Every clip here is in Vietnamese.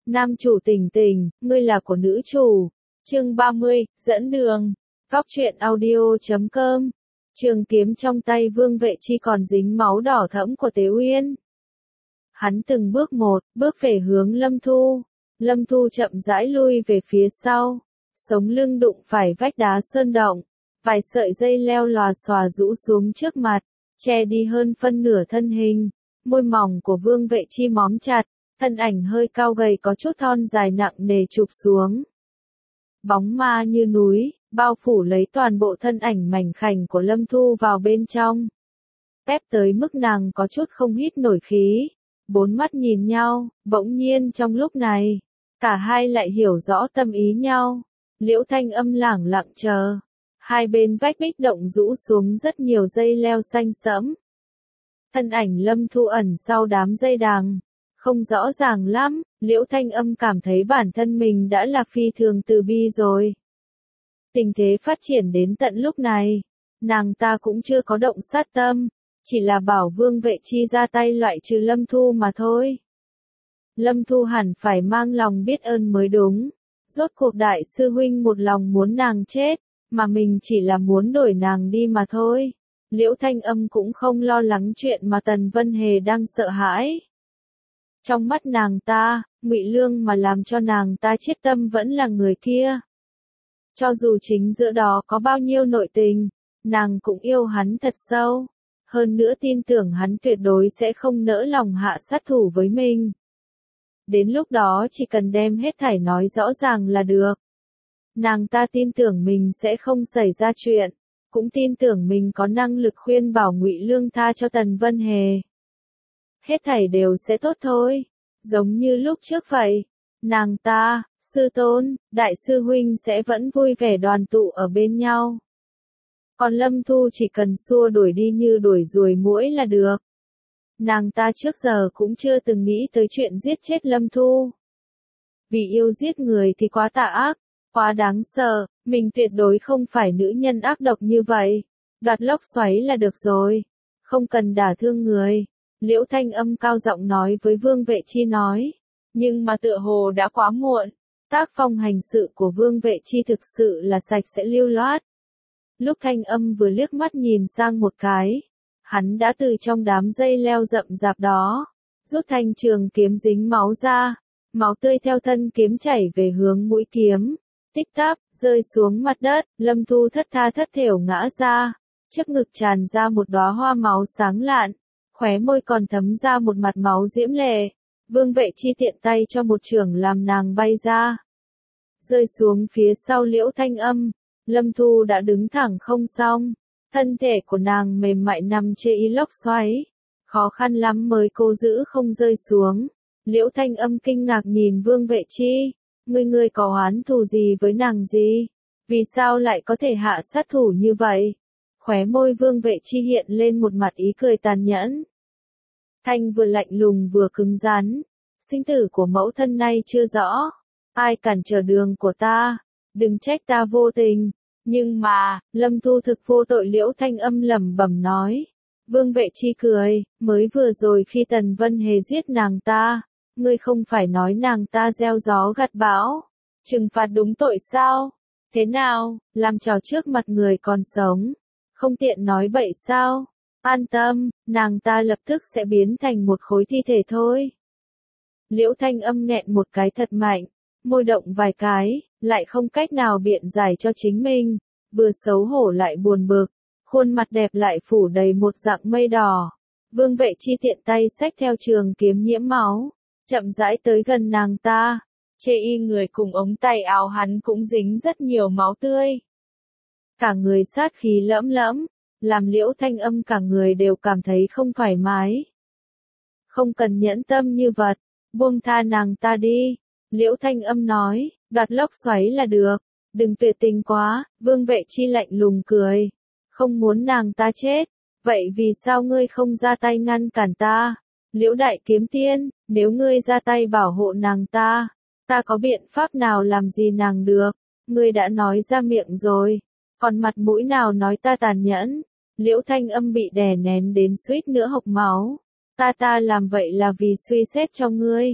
Nam chủ Tình Tình, ngươi là của nữ chủ. Chương 30, dẫn đường. Góc truyện audio.com. Trường kiếm trong tay Vương Vệ Chi còn dính máu đỏ thẫm của Tế Uyên. Hắn từng bước một, bước về hướng Lâm Thu. Lâm Thu chậm rãi lui về phía sau. Sống lưng đụng phải vách đá sơn động. Vài sợi dây leo lòa xòa rũ xuống trước mặt, che đi hơn phân nửa thân hình. Môi mỏng của Vương Vệ Chi móm chặt, thân ảnh hơi cao gầy có chút thon dài nặng nề chụp xuống. Bóng ma như núi, bao phủ lấy toàn bộ thân ảnh mảnh khảnh của Lâm Thu vào bên trong. Ép tới mức nàng có chút không hít nổi khí. Bốn mắt nhìn nhau, bỗng nhiên trong lúc này, cả hai lại hiểu rõ tâm ý nhau. Liễu Thanh Âm lẳng lặng chờ. Hai bên vách bích động rũ xuống rất nhiều dây leo xanh sẫm. Thân ảnh Lâm Thu ẩn sau đám dây đằng, không rõ ràng lắm. Liễu Thanh Âm cảm thấy bản thân mình đã là phi thường từ bi rồi. Tình thế phát triển đến tận lúc này, nàng ta cũng chưa có động sát tâm, chỉ là bảo Vương Vệ Chi ra tay loại trừ Lâm Thu mà thôi. Lâm Thu hẳn phải mang lòng biết ơn mới đúng. Rốt cuộc đại sư huynh một lòng muốn nàng chết, mà mình chỉ là muốn đổi nàng đi mà thôi. Liễu Thanh Âm cũng không lo lắng chuyện mà Tần Vân Hề đang sợ hãi. Trong mắt nàng ta, Ngụy Lương mà làm cho nàng ta chết tâm vẫn là người kia. Cho dù chính giữa đó có bao nhiêu nội tình, nàng cũng yêu hắn thật sâu. Hơn nữa tin tưởng hắn tuyệt đối sẽ không nỡ lòng hạ sát thủ với mình. Đến lúc đó chỉ cần đem hết thảy nói rõ ràng là được. Nàng ta tin tưởng mình sẽ không xảy ra chuyện, cũng tin tưởng mình có năng lực khuyên bảo Ngụy Lương tha cho Tần Vân Hề. Hết thảy đều sẽ tốt thôi, giống như lúc trước vậy. Nàng ta, sư tôn, đại sư huynh sẽ vẫn vui vẻ đoàn tụ ở bên nhau. Còn Lâm Thu chỉ cần xua đuổi đi như đuổi ruồi muỗi là được. Nàng ta trước giờ cũng chưa từng nghĩ tới chuyện giết chết Lâm Thu. Vì yêu giết người thì quá tà ác, quá đáng sợ, mình tuyệt đối không phải nữ nhân ác độc như vậy. Đoạt lốc xoáy là được rồi, không cần đả thương người. Liễu Thanh Âm cao giọng nói với Vương Vệ Chi nói. Nhưng mà tựa hồ đã quá muộn. Tác phong hành sự của Vương Vệ Chi thực sự là sạch sẽ lưu loát. Lúc Thanh Âm vừa liếc mắt nhìn sang một cái, hắn đã từ trong đám dây leo rậm rạp đó, rút thanh trường kiếm dính máu ra. Máu tươi theo thân kiếm chảy về hướng mũi kiếm. Tích tắc, rơi xuống mặt đất. Lâm Thu thất tha thất thểu ngã ra. Trước ngực tràn ra một đóa hoa máu sáng lạn. Khóe môi còn thấm ra một mặt máu diễm lệ. Vương Vệ Chi tiện tay cho một chưởng làm nàng bay ra. Rơi xuống phía sau Liễu Thanh Âm. Lâm Thu đã đứng thẳng không xong. Thân thể của nàng mềm mại nằm trên y lốc xoáy. Khó khăn lắm mới cố giữ không rơi xuống. Liễu Thanh Âm kinh ngạc nhìn Vương Vệ Chi. Ngươi có oán thù gì với nàng gì? Vì sao lại có thể hạ sát thủ như vậy? Khóe môi Vương Vệ Chi hiện lên một mặt ý cười tàn nhẫn. Thanh vừa lạnh lùng vừa cứng rắn. Sinh tử của mẫu thân nay chưa rõ. Ai cản trở đường của ta? Đừng trách ta vô tình. Nhưng mà, Lâm Thu thực vô tội. Liễu Thanh Âm lẩm bẩm nói. Vương Vệ Chi cười, mới vừa rồi khi Tần Vân Hề giết nàng ta, ngươi không phải nói nàng ta gieo gió gặt bão, trừng phạt đúng tội sao? Thế nào, làm trò trước mặt người còn sống, không tiện nói bậy sao? An tâm, nàng ta lập tức sẽ biến thành một khối thi thể thôi. Liễu Thanh Âm nghẹn một cái thật mạnh, môi động vài cái, lại không cách nào biện giải cho chính mình, vừa xấu hổ lại buồn bực. Khuôn mặt đẹp lại phủ đầy một dạng mây đỏ. Vương Vệ Chi tiện tay xách theo trường kiếm nhiễm máu, chậm rãi tới gần nàng ta. Chê y người cùng ống tay áo hắn cũng dính rất nhiều máu tươi. Cả người sát khí lẫm lẫm, làm Liễu Thanh Âm cả người đều cảm thấy không thoải mái. Không cần nhẫn tâm như vật, buông tha nàng ta đi. Liễu Thanh Âm nói, đoạt lốc xoáy là được, đừng tuyệt tình quá. Vương Vệ Chi lạnh lùng cười. Không muốn nàng ta chết, vậy vì sao ngươi không ra tay ngăn cản ta? Liễu Đại Kiếm Tiên, nếu ngươi ra tay bảo hộ nàng ta, ta có biện pháp nào làm gì nàng được? Ngươi đã nói ra miệng rồi, còn mặt mũi nào nói ta tàn nhẫn? Liễu Thanh Âm bị đè nén đến suýt nữa hộc máu. Ta làm vậy là vì suy xét cho ngươi.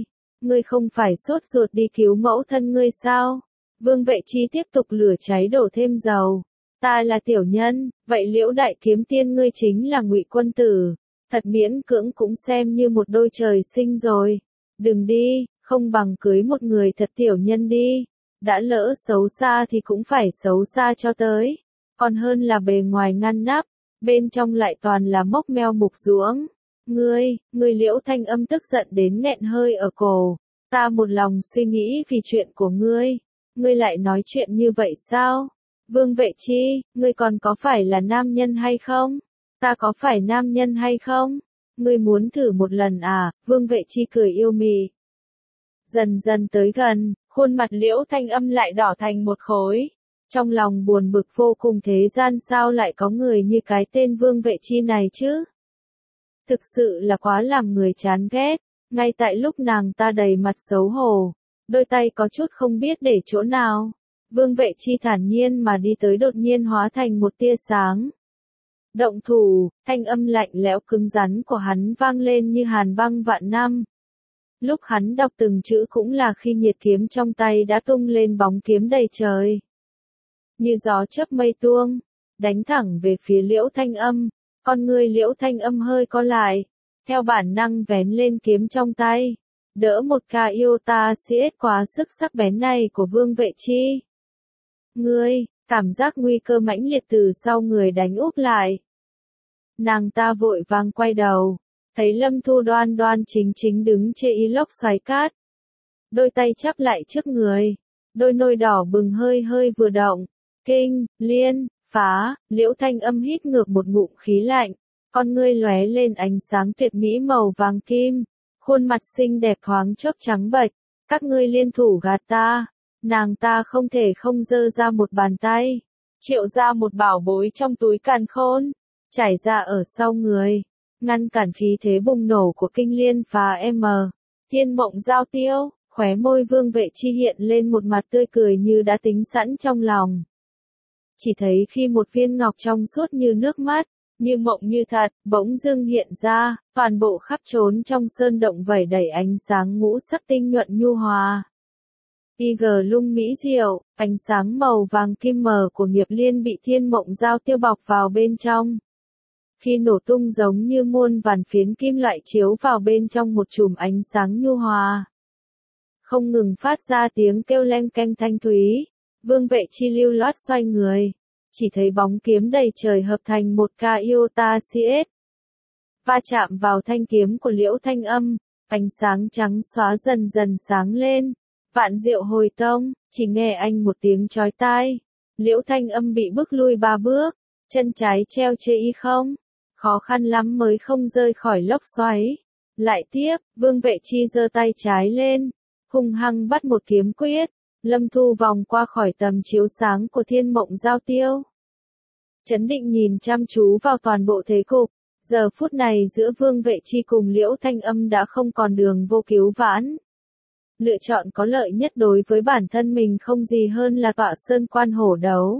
ngươi không phải sốt ruột đi cứu mẫu thân ngươi sao? Vương Vệ Chi tiếp tục lửa cháy đổ thêm dầu. Ta là tiểu nhân, vậy Liễu đại kiếm tiên ngươi chính là Ngụy quân tử, thật miễn cưỡng cũng xem như một đôi trời sinh rồi. Đừng đi, không bằng cưới một người thật tiểu nhân đi. Đã lỡ xấu xa thì cũng phải xấu xa cho tới. Còn hơn là bề ngoài ngăn nắp, bên trong lại toàn là mốc meo mục ruỗng. Ngươi Liễu Thanh Âm tức giận đến nghẹn hơi ở cổ. Ta một lòng suy nghĩ vì chuyện của ngươi lại nói chuyện như vậy sao? Vương Vệ Chi, ngươi còn có phải là nam nhân hay không? Ta có phải nam nhân hay không? Ngươi muốn thử một lần à? Vương Vệ Chi cười yêu mị. Dần dần tới gần, khuôn mặt Liễu Thanh Âm lại đỏ thành một khối. Trong lòng buồn bực vô cùng, thế gian sao lại có người như cái tên Vương Vệ Chi này chứ? Thực sự là quá làm người chán ghét. Ngay tại lúc nàng ta đầy mặt xấu hổ, đôi tay có chút không biết để chỗ nào, Vương Vệ Chi thản nhiên mà đi tới đột nhiên hóa thành một tia sáng. Động thủ, thanh âm lạnh lẽo cứng rắn của hắn vang lên như hàn băng vạn năm. Lúc hắn đọc từng chữ cũng là khi nhiệt kiếm trong tay đã tung lên bóng kiếm đầy trời. Như gió chớp mây tuông, đánh thẳng về phía Liễu Thanh Âm, con người Liễu Thanh Âm hơi co lại, theo bản năng vén lên kiếm trong tay, đỡ một ca yêu ta CS quá sức sắc bén này của Vương Vệ Chi. Cảm giác nguy cơ mãnh liệt từ sau người đánh úp lại. Nàng ta vội vàng quay đầu, thấy Lâm Thu đoan đoan chính chính đứng trên y lốc xoáy cát. Đôi tay chắp lại trước người, đôi môi đỏ bừng hơi hơi vừa động, kinh, liên, phá, Liễu Thanh Âm hít ngược một ngụm khí lạnh, con ngươi lóe lên ánh sáng tuyệt mỹ màu vàng kim, khuôn mặt xinh đẹp thoáng chốc trắng bệch, các ngươi liên thủ gạt ta. Nàng ta không thể không giơ ra một bàn tay, triệu ra một bảo bối trong túi càn khôn, trải ra ở sau người, ngăn cản khí thế bùng nổ của kinh liên phá Thiên Mộng Giao Tiêu. Khóe môi Vương Vệ Chi hiện lên một mặt tươi cười như đã tính sẵn trong lòng. Chỉ thấy khi một viên ngọc trong suốt như nước mắt, như mộng như thật, bỗng dưng hiện ra, toàn bộ khắp trốn trong sơn động vẩy đầy ánh sáng ngũ sắc tinh nhuận nhu hòa. IG lung mỹ diệu, ánh sáng màu vàng kim mờ của nghiệp liên bị Thiên Mộng Giao Tiêu bọc vào bên trong. Khi nổ tung giống như muôn vàn phiến kim loại chiếu vào bên trong một chùm ánh sáng nhu hòa. Không ngừng phát ra tiếng kêu leng keng thanh thúy, Vương Vệ Chi lưu loát xoay người, chỉ thấy bóng kiếm đầy trời hợp thành một ca iota CS. Va chạm vào thanh kiếm của Liễu Thanh Âm, ánh sáng trắng xóa dần dần sáng lên, vạn diệu hồi tông, chỉ nghe anh một tiếng chói tai. Liễu Thanh Âm bị bước lui 3 bước, chân trái treo chê y không, khó khăn lắm mới không rơi khỏi lốc xoáy. Lại tiếp, Vương Vệ Chi giơ tay trái lên, hung hăng bắt một kiếm quyết, Lâm Thu vòng qua khỏi tầm chiếu sáng của Thiên Mộng Giao Tiêu. Chấn định nhìn chăm chú vào toàn bộ thế cục, giờ phút này giữa Vương Vệ Chi cùng Liễu Thanh Âm đã không còn đường vô cứu vãn. Lựa chọn có lợi nhất đối với bản thân mình không gì hơn là tọa sơn quan hổ đấu.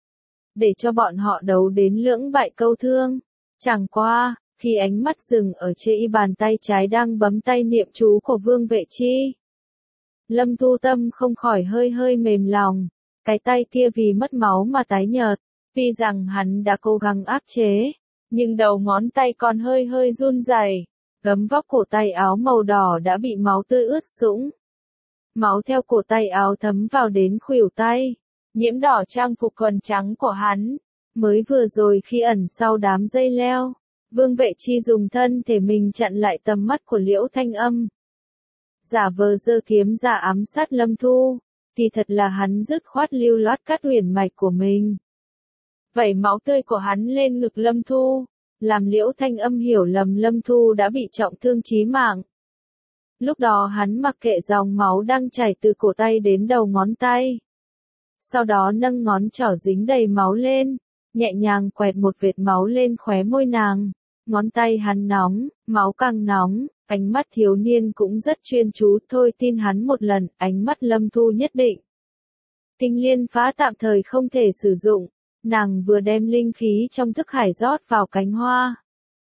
Để cho bọn họ đấu đến lưỡng bại câu thương. Chẳng qua, khi ánh mắt dừng ở trên y bàn tay trái đang bấm tay niệm chú của Vương Vệ Chi, Lâm Thu Tâm không khỏi hơi hơi mềm lòng, cái tay kia vì mất máu mà tái nhợt, tuy rằng hắn đã cố gắng áp chế, nhưng đầu ngón tay còn hơi hơi run rẩy, gấm vóc cổ tay áo màu đỏ đã bị máu tươi ướt sũng. Máu theo cổ tay áo thấm vào đến khuỷu tay, nhiễm đỏ trang phục quần trắng của hắn. Mới vừa rồi khi ẩn sau đám dây leo, Vương Vệ Chi dùng thân thể mình chặn lại tầm mắt của Liễu Thanh Âm. Giả vờ giơ kiếm ra ám sát Lâm Thu, thì thật là hắn dứt khoát lưu loát cắt huyền mạch của mình. Vẩy máu tươi của hắn lên ngực Lâm Thu, làm Liễu Thanh Âm hiểu lầm Lâm Thu đã bị trọng thương chí mạng. Lúc đó hắn mặc kệ dòng máu đang chảy từ cổ tay đến đầu ngón tay. Sau đó nâng ngón trỏ dính đầy máu lên, nhẹ nhàng quẹt một vệt máu lên khóe môi nàng. Ngón tay hắn nóng, máu càng nóng, ánh mắt thiếu niên cũng rất chuyên chú, thôi tin hắn một lần, ánh mắt Lâm Thu nhất định. Tinh liên phá tạm thời không thể sử dụng, nàng vừa đem linh khí trong thức hải rót vào cánh hoa.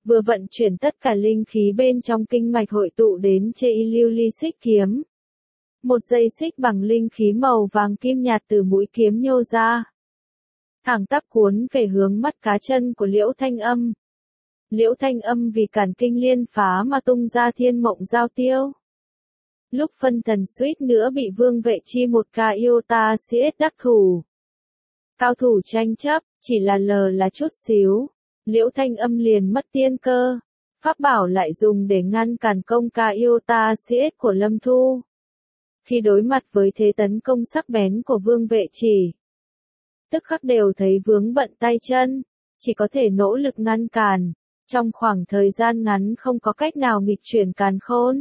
vừa vận chuyển tất cả linh khí bên trong kinh mạch hội tụ đến chê y lưu ly xích kiếm. Một dây xích bằng linh khí màu vàng kim nhạt từ mũi kiếm nhô ra, thẳng tắp cuốn về hướng mắt cá chân của Liễu Thanh Âm. Liễu Thanh Âm vì cản kinh liên phá mà tung ra thiên mộng giao tiêu. Lúc phân thần suýt nữa bị Vương Vệ Chi một ca yêu ta siết đắc thủ. Cao thủ tranh chấp, chỉ là chút xíu. Liễu Thanh Âm liền mất tiên cơ. Pháp bảo lại dùng để ngăn cản công ca yêu ta siết của Lâm Thu. Khi đối mặt với thế tấn công sắc bén của Vương Vệ Chỉ, tức khắc đều thấy vướng bận tay chân, chỉ có thể nỗ lực ngăn cản. Trong khoảng thời gian ngắn không có cách nào nghịch chuyển càn khôn.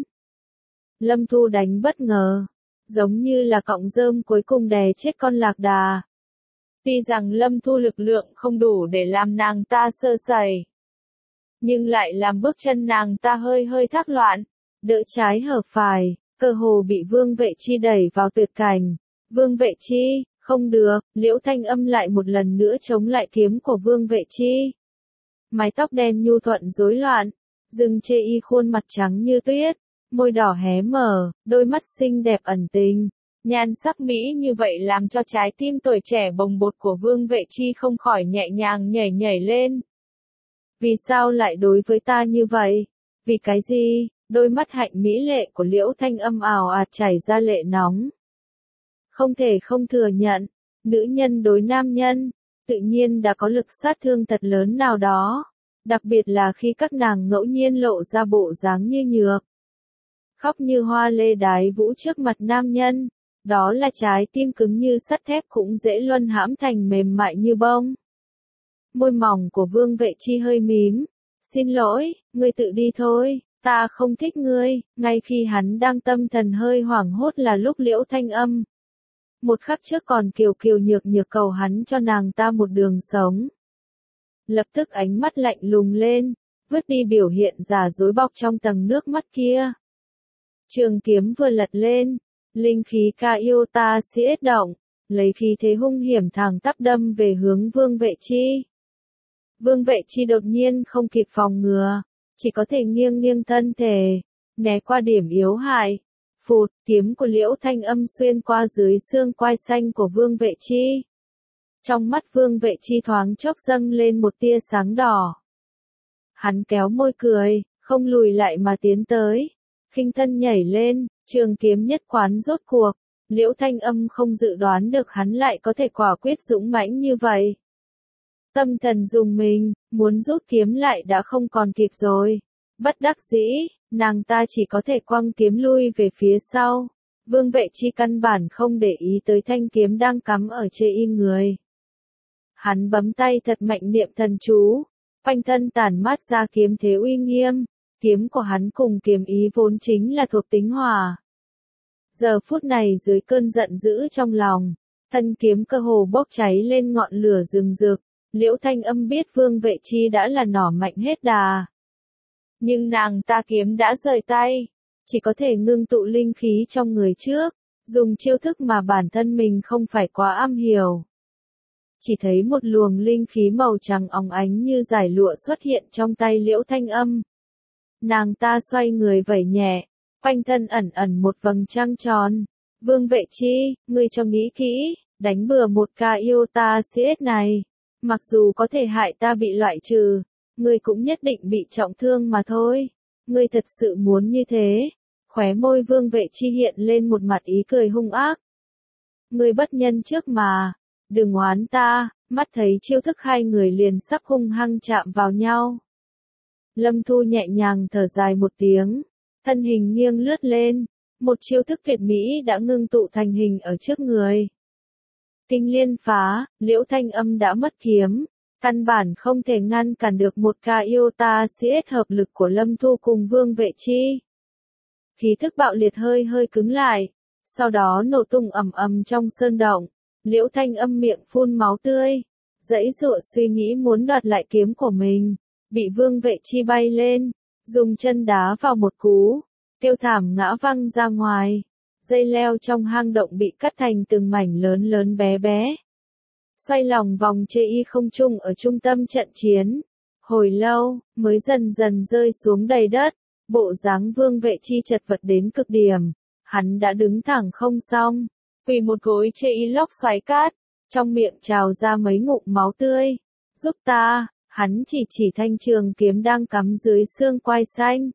Lâm Thu đánh bất ngờ, giống như là cọng rơm cuối cùng đè chết con lạc đà. Tuy rằng Lâm Thu lực lượng không đủ để làm nàng ta sơ sẩy, nhưng lại làm bước chân nàng ta hơi hơi thác loạn, đỡ trái hở phải, cơ hồ bị Vương Vệ Chi đẩy vào tuyệt cảnh. Vương Vệ Chi, không được, Liễu Thanh Âm lại một lần nữa chống lại kiếm của Vương Vệ Chi. Mái tóc đen nhu thuận rối loạn, dừng chê y khuôn mặt trắng như tuyết, môi đỏ hé mở, đôi mắt xinh đẹp ẩn tình. Nhan sắc mỹ như vậy làm cho trái tim tuổi trẻ bồng bột của Vương Vệ Chi không khỏi nhẹ nhàng nhảy nhảy lên. Vì sao lại đối với ta như vậy? Vì cái gì? Đôi mắt hạnh mỹ lệ của Liễu Thanh Âm ào ạt chảy ra lệ nóng. Không thể không thừa nhận, nữ nhân đối nam nhân, tự nhiên đã có lực sát thương thật lớn nào đó, đặc biệt là khi các nàng ngẫu nhiên lộ ra bộ dáng như nhược. Khóc như hoa lê đái vũ trước mặt nam nhân, đó là trái tim cứng như sắt thép cũng dễ luân hãm thành mềm mại như bông. Môi mỏng của Vương Vệ Chi hơi mím, xin lỗi, ngươi tự đi thôi, ta không thích ngươi. Ngay khi hắn đang tâm thần hơi hoảng hốt là lúc Liễu Thanh Âm một khắc trước còn kiều kiều nhược nhược cầu hắn cho nàng ta một đường sống. Lập tức ánh mắt lạnh lùng lên, vứt đi biểu hiện giả dối bọc trong tầng nước mắt kia. Trường kiếm vừa lật lên, linh khí ca yêu ta siết động, lấy khí thế hung hiểm thẳng tắp đâm về hướng Vương Vệ Chi. Vương Vệ Chi đột nhiên không kịp phòng ngừa, chỉ có thể nghiêng nghiêng thân thể, né qua điểm yếu hại. Phụt, kiếm của Liễu Thanh Âm xuyên qua dưới xương quai xanh của Vương Vệ Chi. Trong mắt Vương Vệ Chi thoáng chốc dâng lên một tia sáng đỏ. Hắn kéo môi cười, không lùi lại mà tiến tới. Khinh thân nhảy lên, trường kiếm nhất quán rốt cuộc. Liễu Thanh Âm không dự đoán được hắn lại có thể quả quyết dũng mãnh như vậy. Tâm thần dùng mình, muốn rút kiếm lại đã không còn kịp rồi. Bất đắc dĩ, nàng ta chỉ có thể quăng kiếm lui về phía sau. Vương Vệ Chi căn bản không để ý tới thanh kiếm đang cắm ở chê y người. Hắn bấm tay thật mạnh niệm thần chú, quanh thân tản mát ra kiếm thế uy nghiêm. Kiếm của hắn cùng kiếm ý vốn chính là thuộc tính hỏa. Giờ phút này dưới cơn giận dữ trong lòng, thân kiếm cơ hồ bốc cháy lên ngọn lửa rừng rực. Liễu Thanh Âm biết Vương Vệ Chi đã là nỏ mạnh hết đà. Nhưng nàng ta kiếm đã rời tay, chỉ có thể ngưng tụ linh khí trong người trước, dùng chiêu thức mà bản thân mình không phải quá am hiểu. Chỉ thấy một luồng linh khí màu trắng óng ánh như dải lụa xuất hiện trong tay Liễu Thanh Âm. Nàng ta xoay người vẩy nhẹ, quanh thân ẩn ẩn một vầng trăng tròn. Vương Vệ Chi, ngươi cho nghĩ kỹ, đánh bừa một ca yêu ta CS này. Mặc dù có thể hại ta bị loại trừ, ngươi cũng nhất định bị trọng thương mà thôi. Ngươi thật sự muốn như thế? Khóe môi Vương Vệ Chi hiện lên một mặt ý cười hung ác. Ngươi bất nhân trước mà, đừng oán ta. Mắt thấy chiêu thức hai người liền sắp hung hăng chạm vào nhau. Lâm Thu nhẹ nhàng thở dài một tiếng, thân hình nghiêng lướt lên, một chiêu thức tuyệt mỹ đã ngưng tụ thành hình ở trước người. Kinh liên phá, Liễu Thanh Âm đã mất kiếm, căn bản không thể ngăn cản được một ca yêu ta CS hợp lực của Lâm Thu cùng Vương Vệ Chi. Khí thức bạo liệt hơi hơi cứng lại, sau đó nổ tung ầm ầm trong sơn động. Liễu Thanh Âm miệng phun máu tươi, giãy giụa suy nghĩ muốn đoạt lại kiếm của mình, bị Vương Vệ Chi bay lên, dùng chân đá vào một cú, kêu thảm ngã văng ra ngoài. Dây leo trong hang động bị cắt thành từng mảnh lớn lớn bé bé. Xoay lòng vòng chê y không trung ở trung tâm trận chiến. Hồi lâu, mới dần dần rơi xuống đầy đất, bộ dáng Vương Vệ Chi chật vật đến cực điểm, hắn đã đứng thẳng không xong, quỳ một gối chê y lốc xoáy cát, trong miệng trào ra mấy ngụm máu tươi, giúp ta, hắn chỉ thanh trường kiếm đang cắm dưới xương quai xanh.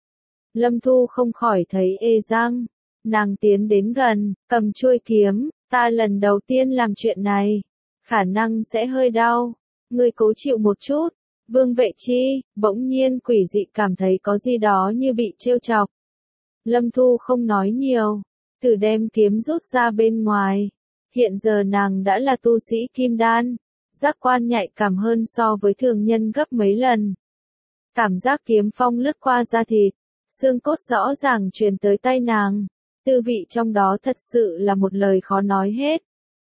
Lâm Thu không khỏi thấy ê răng, nàng tiến đến gần, cầm chuôi kiếm, ta lần đầu tiên làm chuyện này, khả năng sẽ hơi đau, ngươi cố chịu một chút. Vương Vệ Chi, bỗng nhiên quỷ dị cảm thấy có gì đó như bị trêu chọc. Lâm Thu không nói nhiều, thử đem kiếm rút ra bên ngoài. Hiện giờ nàng đã là tu sĩ kim đan, giác quan nhạy cảm hơn so với thường nhân gấp mấy lần. Cảm giác kiếm phong lướt qua da thịt, xương cốt rõ ràng truyền tới tay nàng, tư vị trong đó thật sự là một lời khó nói hết.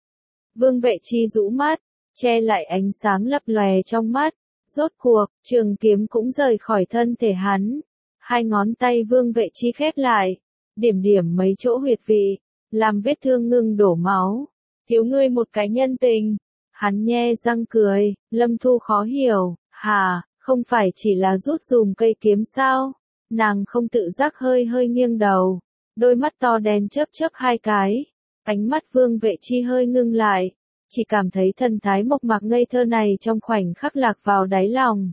Vương Vệ Chi rũ mắt, che lại ánh sáng lập lòe trong mắt. Rốt cuộc, trường kiếm cũng rời khỏi thân thể hắn. Hai ngón tay Vương Vệ Chi khép lại, điểm điểm mấy chỗ huyệt vị, làm vết thương ngừng đổ máu. Thiếu ngươi một cái nhân tình. Hắn nhe răng cười, Lâm Thu khó hiểu, hả, không phải chỉ là rút dùm cây kiếm sao? Nàng không tự giác hơi nghiêng đầu, đôi mắt to đen chớp hai cái. Ánh mắt Vương Vệ Chi hơi ngưng lại. Chỉ cảm thấy thần thái mộc mạc ngây thơ này trong khoảnh khắc lạc vào đáy lòng.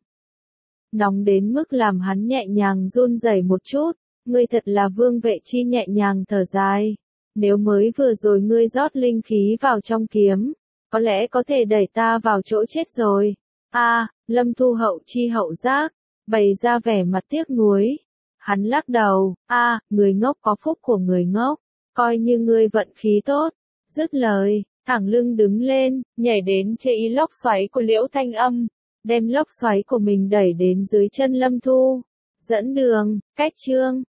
Nóng đến mức làm hắn nhẹ nhàng run rẩy một chút, ngươi thật là Vương Vệ Chi nhẹ nhàng thở dài. Nếu mới vừa rồi ngươi rót linh khí vào trong kiếm, có lẽ có thể đẩy ta vào chỗ chết rồi. Lâm Thu hậu chi hậu giác, bày ra vẻ mặt tiếc nuối. Hắn lắc đầu, người ngốc có phúc của người ngốc, coi như ngươi vận khí tốt. Dứt lời, thẳng lưng đứng lên, nhảy đến chê y lốc xoáy của Liễu Thanh Âm, đem lốc xoáy của mình đẩy đến dưới chân Lâm Thu. Dẫn đường, cách chương.